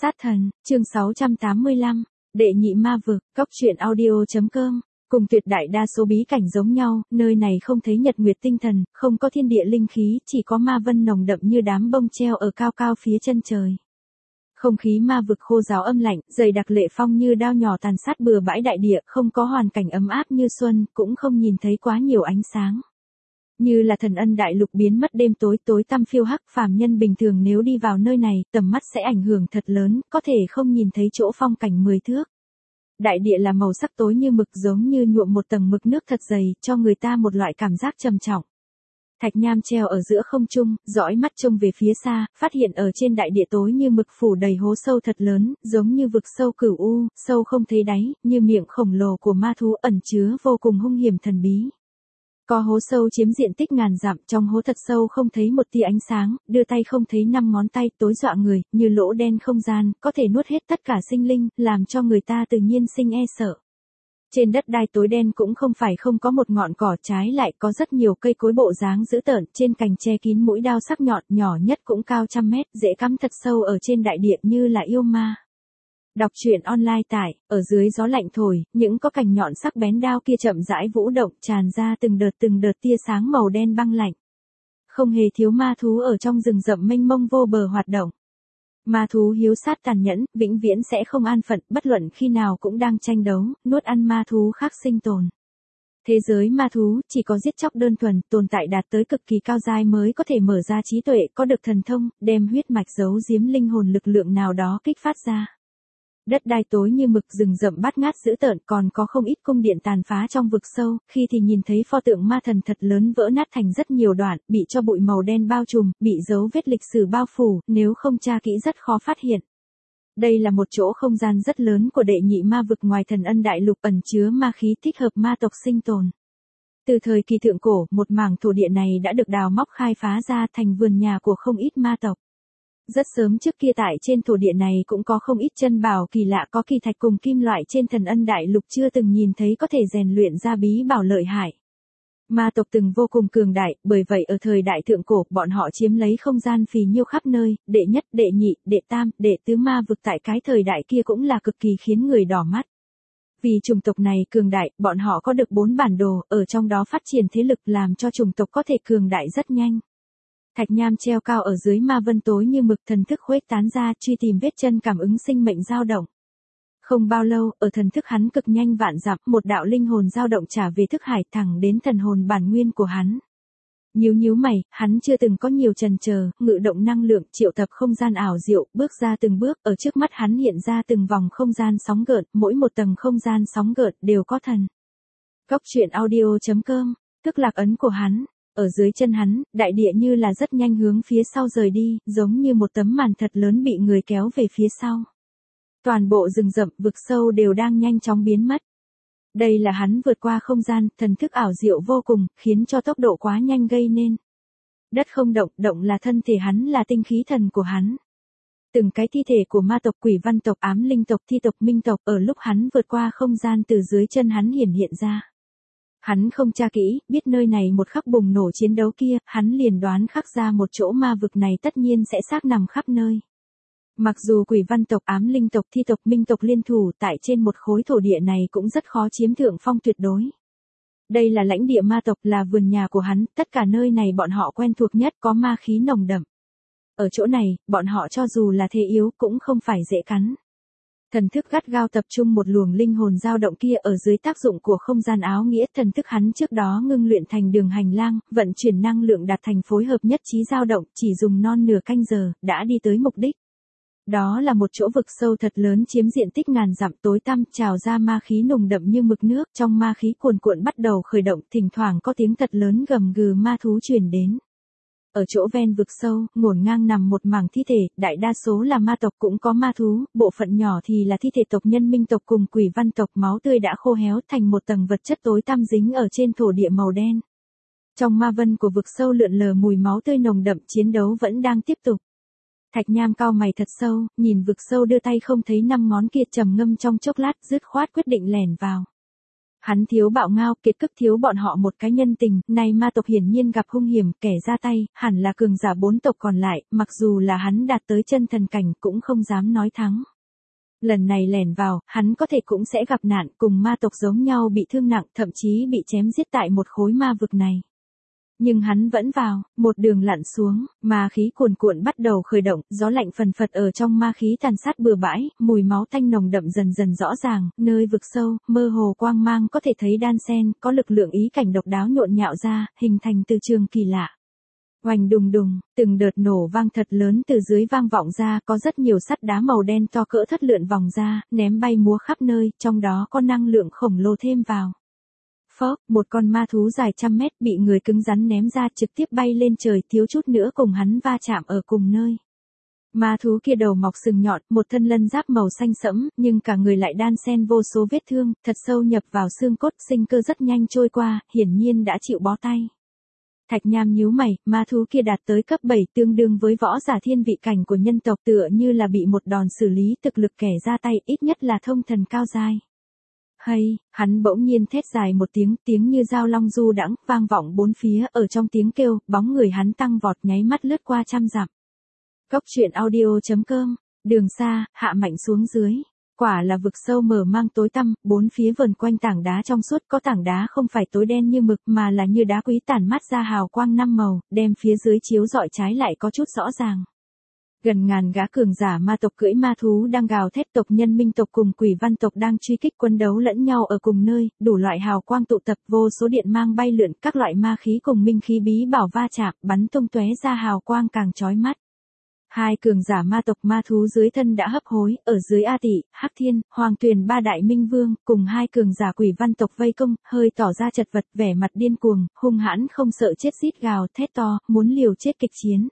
Sát thần, chương 685, đệ nhị ma vực, cóc truyện audio.com. Cùng tuyệt đại đa số bí cảnh giống nhau, nơi này không thấy nhật nguyệt tinh thần, không có thiên địa linh khí, chỉ có ma vân nồng đậm như đám bông treo ở cao cao phía chân trời. Không khí ma vực khô ráo âm lạnh, dày đặc lệ phong như đao nhỏ tàn sát bừa bãi đại địa, không có hoàn cảnh ấm áp như xuân, cũng không nhìn thấy quá nhiều ánh sáng. Như là thần ân đại lục biến mất đêm tối tối tăm phiêu hắc, phàm nhân bình thường nếu đi vào nơi này, tầm mắt sẽ ảnh hưởng thật lớn, có thể không nhìn thấy chỗ phong cảnh 10 thước. Đại địa là màu sắc tối như mực, giống như nhuộm một tầng mực nước thật dày, cho người ta một loại cảm giác trầm trọng. Thạch Nham treo ở giữa không trung, dõi mắt trông về phía xa, phát hiện ở trên đại địa tối như mực phủ đầy hố sâu thật lớn, giống như vực sâu cửu u, sâu không thấy đáy, như miệng khổng lồ của ma thú ẩn chứa vô cùng hung hiểm thần bí. Có hố sâu chiếm diện tích ngàn dặm, trong hố thật sâu không thấy một tia ánh sáng, đưa tay không thấy 5 ngón tay, tối dọa người, như lỗ đen không gian, có thể nuốt hết tất cả sinh linh, làm cho người ta tự nhiên sinh e sợ. Trên đất đai tối đen cũng không phải không có một ngọn cỏ, trái lại có rất nhiều cây cối bộ dáng dữ tợn, trên cành che kín mũi đao sắc nhọn, nhỏ nhất cũng cao trăm mét, dễ cắm thật sâu ở trên đại địa như là yêu ma. Đọc truyện online tại, ở dưới gió lạnh thổi, những có cành nhọn sắc bén đao kia chậm rãi vũ động, tràn ra từng đợt tia sáng màu đen băng lạnh. Không hề thiếu ma thú ở trong rừng rậm mênh mông vô bờ hoạt động. Ma thú hiếu sát tàn nhẫn, vĩnh viễn sẽ không an phận, bất luận khi nào cũng đang tranh đấu, nuốt ăn ma thú khác sinh tồn. Thế giới ma thú, chỉ có giết chóc đơn thuần, tồn tại đạt tới cực kỳ cao giai mới có thể mở ra trí tuệ, có được thần thông, đem huyết mạch giấu giếm linh hồn lực lượng nào đó kích phát ra. Đất đai tối như mực, rừng rậm bát ngát dữ tợn, còn có không ít cung điện tàn phá trong vực sâu, khi thì nhìn thấy pho tượng ma thần thật lớn vỡ nát thành rất nhiều đoạn, bị cho bụi màu đen bao trùm, bị dấu vết lịch sử bao phủ, nếu không tra kỹ rất khó phát hiện. Đây là một chỗ không gian rất lớn của đệ nhị ma vực ngoài thần ân đại lục, ẩn chứa ma khí thích hợp ma tộc sinh tồn. Từ thời kỳ thượng cổ, một mảng thổ địa này đã được đào móc khai phá ra thành vườn nhà của không ít ma tộc. Rất sớm trước kia tại trên thổ địa này cũng có không ít chân bảo kỳ lạ, có kỳ thạch cùng kim loại trên thần ân đại lục chưa từng nhìn thấy có thể rèn luyện ra bí bảo lợi hại. Ma tộc từng vô cùng cường đại, bởi vậy ở thời đại thượng cổ, bọn họ chiếm lấy không gian phì nhiêu khắp nơi, đệ nhất, đệ nhị, đệ tam, đệ tứ ma vực tại cái thời đại kia cũng là cực kỳ khiến người đỏ mắt. Vì chủng tộc này cường đại, bọn họ có được 4 bản đồ, ở trong đó phát triển thế lực làm cho chủng tộc có thể cường đại rất nhanh. Thạch Nham treo cao ở dưới ma vân tối như mực, thần thức khuếch tán ra, truy tìm vết chân cảm ứng sinh mệnh dao động. Không bao lâu, ở thần thức hắn cực nhanh vạn dặm, một đạo linh hồn dao động trả về thức hải thẳng đến thần hồn bản nguyên của hắn. Nhíu mày, hắn chưa từng có nhiều chần chờ, ngự động năng lượng, triệu tập không gian ảo diệu, bước ra từng bước, ở trước mắt hắn hiện ra từng vòng không gian sóng gợn, mỗi một tầng không gian sóng gợn đều có thần. Cóc truyện audio.com, tức lạc ấn của hắn. Ở dưới chân hắn, đại địa như là rất nhanh hướng phía sau rời đi, giống như một tấm màn thật lớn bị người kéo về phía sau. Toàn bộ rừng rậm, vực sâu đều đang nhanh chóng biến mất. Đây là hắn vượt qua không gian, thần thức ảo diệu vô cùng, khiến cho tốc độ quá nhanh gây nên. Đất không động, động là thân thể hắn, là tinh khí thần của hắn. Từng cái thi thể của ma tộc, quỷ văn tộc, ám linh tộc, thi tộc, minh tộc ở lúc hắn vượt qua không gian từ dưới chân hắn hiện ra. Hắn không tra kỹ, biết nơi này một khắc bùng nổ chiến đấu kia, hắn liền đoán khắc ra một chỗ ma vực này tất nhiên sẽ xác nằm khắp nơi. Mặc dù quỷ văn tộc, ám linh tộc, thi tộc, minh tộc liên thủ tại trên một khối thổ địa này cũng rất khó chiếm thượng phong tuyệt đối. Đây là lãnh địa ma tộc, là vườn nhà của hắn, tất cả nơi này bọn họ quen thuộc nhất, có ma khí nồng đậm. Ở chỗ này, bọn họ cho dù là thế yếu cũng không phải dễ cắn. Thần thức gắt gao tập trung một luồng linh hồn dao động kia, ở dưới tác dụng của không gian áo nghĩa, thần thức hắn trước đó ngưng luyện thành đường hành lang, vận chuyển năng lượng đạt thành phối hợp nhất trí dao động, chỉ dùng non nửa canh giờ, đã đi tới mục đích. Đó là một chỗ vực sâu thật lớn chiếm diện tích ngàn dặm, tối tăm, trào ra ma khí nồng đậm như mực nước, trong ma khí cuồn cuộn bắt đầu khởi động, thỉnh thoảng có tiếng thật lớn gầm gừ ma thú truyền đến. Ở chỗ ven vực sâu, ngổn ngang nằm một mảng thi thể, đại đa số là ma tộc, cũng có ma thú, bộ phận nhỏ thì là thi thể tộc nhân, minh tộc cùng quỷ văn tộc, máu tươi đã khô héo thành một tầng vật chất tối tăm dính ở trên thổ địa màu đen. Trong ma vân của vực sâu lượn lờ mùi máu tươi nồng đậm, chiến đấu vẫn đang tiếp tục. Thạch Nham cau mày thật sâu, nhìn vực sâu đưa tay không thấy 5 ngón kia, trầm ngâm trong chốc lát, dứt khoát quyết định lẻn vào. Hắn thiếu bạo ngao, kiệt cức thiếu bọn họ một cái nhân tình, nay ma tộc hiển nhiên gặp hung hiểm, kẻ ra tay, hẳn là cường giả 4 tộc còn lại, mặc dù là hắn đạt tới chân thần cảnh cũng không dám nói thắng. Lần này lẻn vào, hắn có thể cũng sẽ gặp nạn, cùng ma tộc giống nhau bị thương nặng, thậm chí bị chém giết tại một khối ma vực này. Nhưng hắn vẫn vào, một đường lặn xuống, ma khí cuồn cuộn bắt đầu khởi động, gió lạnh phần phật ở trong ma khí tàn sát bừa bãi, mùi máu tanh nồng đậm dần dần rõ ràng, nơi vực sâu, mơ hồ quang mang có thể thấy đan xen, có lực lượng ý cảnh độc đáo nhộn nhạo ra, hình thành từ trường kỳ lạ. Oanh đùng đùng, từng đợt nổ vang thật lớn từ dưới vang vọng ra, có rất nhiều sắt đá màu đen to cỡ thất lượn vòng ra, ném bay múa khắp nơi, trong đó có năng lượng khổng lồ thêm vào. Phốc, một con ma thú dài trăm mét bị người cứng rắn ném ra trực tiếp bay lên trời, thiếu chút nữa cùng hắn va chạm ở cùng nơi. Ma thú kia đầu mọc sừng nhọn, một thân lân giáp màu xanh sẫm, nhưng cả người lại đan xen vô số vết thương, thật sâu nhập vào xương cốt, sinh cơ rất nhanh trôi qua, hiển nhiên đã chịu bó tay. Thạch Nham nhíu mày, ma thú kia đạt tới cấp 7 tương đương với võ giả thiên vị cảnh của nhân tộc, tựa như là bị một đòn xử lý, thực lực kẻ ra tay ít nhất là thông thần cao giai. Hay, hắn bỗng nhiên thét dài một tiếng như dao long du đãng, vang vọng bốn phía, ở trong tiếng kêu, bóng người hắn tăng vọt nháy mắt lướt qua trăm dặm. Cốc truyện audio.com, đường xa, hạ mạnh xuống dưới. Quả là vực sâu mờ mang tối tăm, bốn phía vần quanh tảng đá trong suốt, có tảng đá không phải tối đen như mực mà là như đá quý tản mát ra hào quang 5 màu, đem phía dưới chiếu rọi trái lại có chút rõ ràng. Gần ngàn gã cường giả ma tộc cưỡi ma thú đang gào thét, tộc nhân minh tộc cùng quỷ văn tộc đang truy kích quân đấu lẫn nhau ở cùng nơi, đủ loại hào quang tụ tập, vô số điện mang bay lượn, các loại ma khí cùng minh khí bí bảo va chạm, bắn tung tóe ra hào quang càng chói mắt. Hai cường giả ma tộc ma thú dưới thân đã hấp hối, ở dưới A Tị, Hắc Thiên, Hoàng Tuyền ba đại minh vương, cùng hai cường giả quỷ văn tộc vây công, hơi tỏ ra chật vật, vẻ mặt điên cuồng, hung hãn không sợ chết, rít gào thét to, muốn liều chết kịch chiến.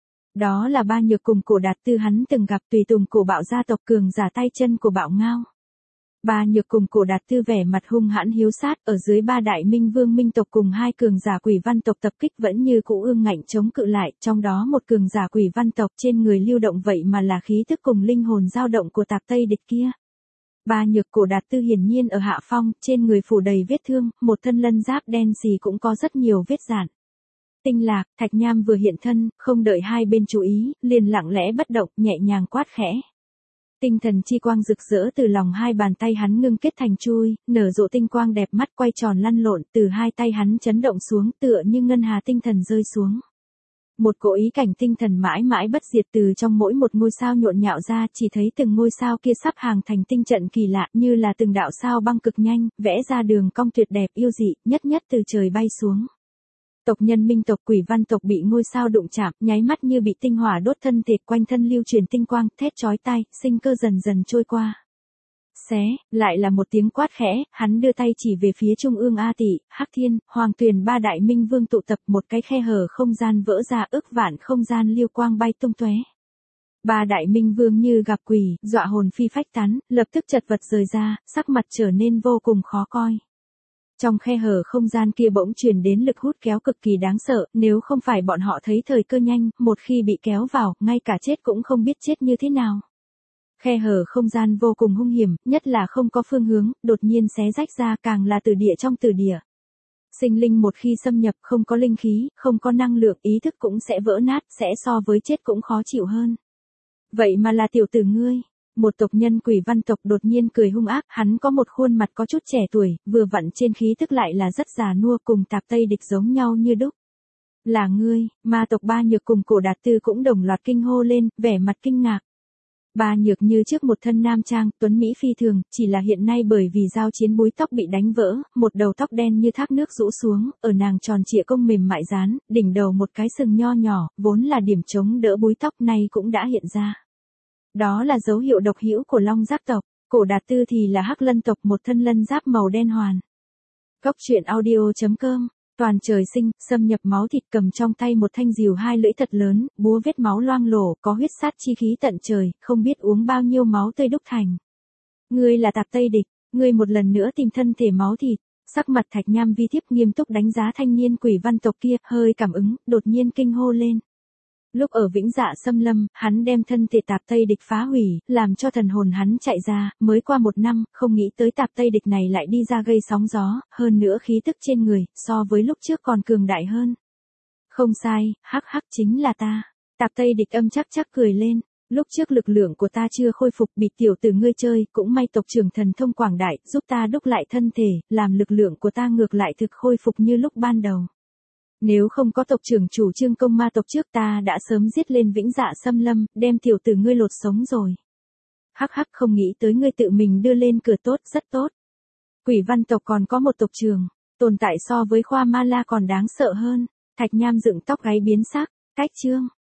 Đó là Ba Nhược cùng Cổ Đạt Tư hắn từng gặp, tùy tùng cổ bạo gia tộc cường giả tay chân của bạo ngao. Ba Nhược cùng Cổ Đạt Tư vẻ mặt hung hãn hiếu sát, ở dưới ba đại minh vương minh tộc cùng hai cường giả quỷ văn tộc tập kích vẫn như cũ ương ngạnh chống cự lại, trong đó một cường giả quỷ văn tộc trên người lưu động vậy mà là khí thức cùng linh hồn dao động của tạp Tây địch kia. Ba Nhược Cổ Đạt Tư hiển nhiên ở hạ phong, trên người phủ đầy vết thương, một thân lân giáp đen xì cũng có rất nhiều vết rạn. Tinh Lạc, Thạch Nham vừa hiện thân, không đợi hai bên chú ý, liền lặng lẽ bất động, nhẹ nhàng quát khẽ. Tinh thần chi quang rực rỡ từ lòng hai bàn tay hắn ngưng kết thành chui, nở rộ tinh quang đẹp mắt quay tròn lăn lộn, từ hai tay hắn chấn động xuống tựa như ngân hà tinh thần rơi xuống. Một cỗ ý cảnh tinh thần mãi mãi bất diệt từ trong mỗi một ngôi sao nhộn nhạo ra, chỉ thấy từng ngôi sao kia sắp hàng thành tinh trận kỳ lạ, như là từng đạo sao băng cực nhanh, vẽ ra đường cong tuyệt đẹp yêu dị, nhất nhất từ trời bay xuống. Tộc nhân minh tộc quỷ văn tộc bị ngôi sao đụng chạm, nháy mắt như bị tinh hỏa đốt thân thể, quanh thân lưu truyền tinh quang, thét chói tai, sinh cơ dần dần trôi qua. Xé, lại là một tiếng quát khẽ, hắn đưa tay chỉ về phía trung ương A Tị, Hắc Thiên, Hoàng Tuyền ba đại minh vương tụ tập, một cái khe hở không gian vỡ ra, ức vạn không gian lưu quang bay tung tóe. Ba đại minh vương như gặp quỷ, dọa hồn phi phách tán, lập tức chật vật rời ra, sắc mặt trở nên vô cùng khó coi. Trong khe hở không gian kia bỗng truyền đến lực hút kéo cực kỳ đáng sợ, nếu không phải bọn họ thấy thời cơ nhanh, một khi bị kéo vào, ngay cả chết cũng không biết chết như thế nào. Khe hở không gian vô cùng hung hiểm, nhất là không có phương hướng, đột nhiên xé rách ra, càng là từ địa trong từ địa. Sinh linh một khi xâm nhập không có linh khí, không có năng lượng, ý thức cũng sẽ vỡ nát, sẽ so với chết cũng khó chịu hơn. Vậy mà là tiểu tử ngươi. Một tộc nhân quỷ văn tộc đột nhiên cười hung ác, hắn có một khuôn mặt có chút trẻ tuổi, vừa vặn trên khí tức lại là rất già nua, cùng tạp Tây địch giống nhau như đúc. Là ngươi, ma tộc Ba Nhược cùng Cổ Đạt Tư cũng đồng loạt kinh hô lên, vẻ mặt kinh ngạc. Ba Nhược như trước một thân nam trang, tuấn mỹ phi thường, chỉ là hiện nay bởi vì giao chiến búi tóc bị đánh vỡ, một đầu tóc đen như thác nước rũ xuống, ở nàng tròn trịa cong mềm mại dán, đỉnh đầu một cái sừng nho nhỏ, vốn là điểm chống đỡ búi tóc này cũng đã hiện ra. Đó là dấu hiệu độc hữu của Long Giác tộc, Cổ Đạt Tư thì là Hắc Lân tộc, một thân lân giáp màu đen hoàn. Cốc truyện audio.com, toàn trời sinh, xâm nhập máu thịt, cầm trong tay một thanh rìu hai lưỡi thật lớn, búa vết máu loang lổ, có huyết sát chi khí tận trời, không biết uống bao nhiêu máu tươi đúc thành. Ngươi là tạp Tây địch, ngươi một lần nữa tìm thân thể máu thịt. Sắc mặt Thạch Nham vi thiếp nghiêm túc đánh giá thanh niên quỷ văn tộc kia, hơi cảm ứng, đột nhiên kinh hô lên. Lúc ở Vĩnh Dạ Xâm Lâm, hắn đem thân thể Tạp Tây Địch phá hủy, làm cho thần hồn hắn chạy ra, mới qua 1 năm, không nghĩ tới Tạp Tây Địch này lại đi ra gây sóng gió, hơn nữa khí tức trên người, so với lúc trước còn cường đại hơn. Không sai, hắc hắc chính là ta. Tạp Tây Địch âm chắc chắc cười lên. Lúc trước lực lượng của ta chưa khôi phục bị tiểu tử ngươi chơi, cũng may tộc trưởng thần thông quảng đại, giúp ta đúc lại thân thể, làm lực lượng của ta ngược lại thực khôi phục như lúc ban đầu. Nếu không có tộc trưởng chủ trương công ma tộc trước ta đã sớm giết lên Vĩnh Dạ Xâm Lâm, đem tiểu tử ngươi lột sống rồi. Hắc hắc không nghĩ tới ngươi tự mình đưa lên cửa tốt, rất tốt. Quỷ văn tộc còn có một tộc trưởng, tồn tại so với Khoa Ma La còn đáng sợ hơn. Thạch Nham dựng tóc gáy biến sắc, cách chương.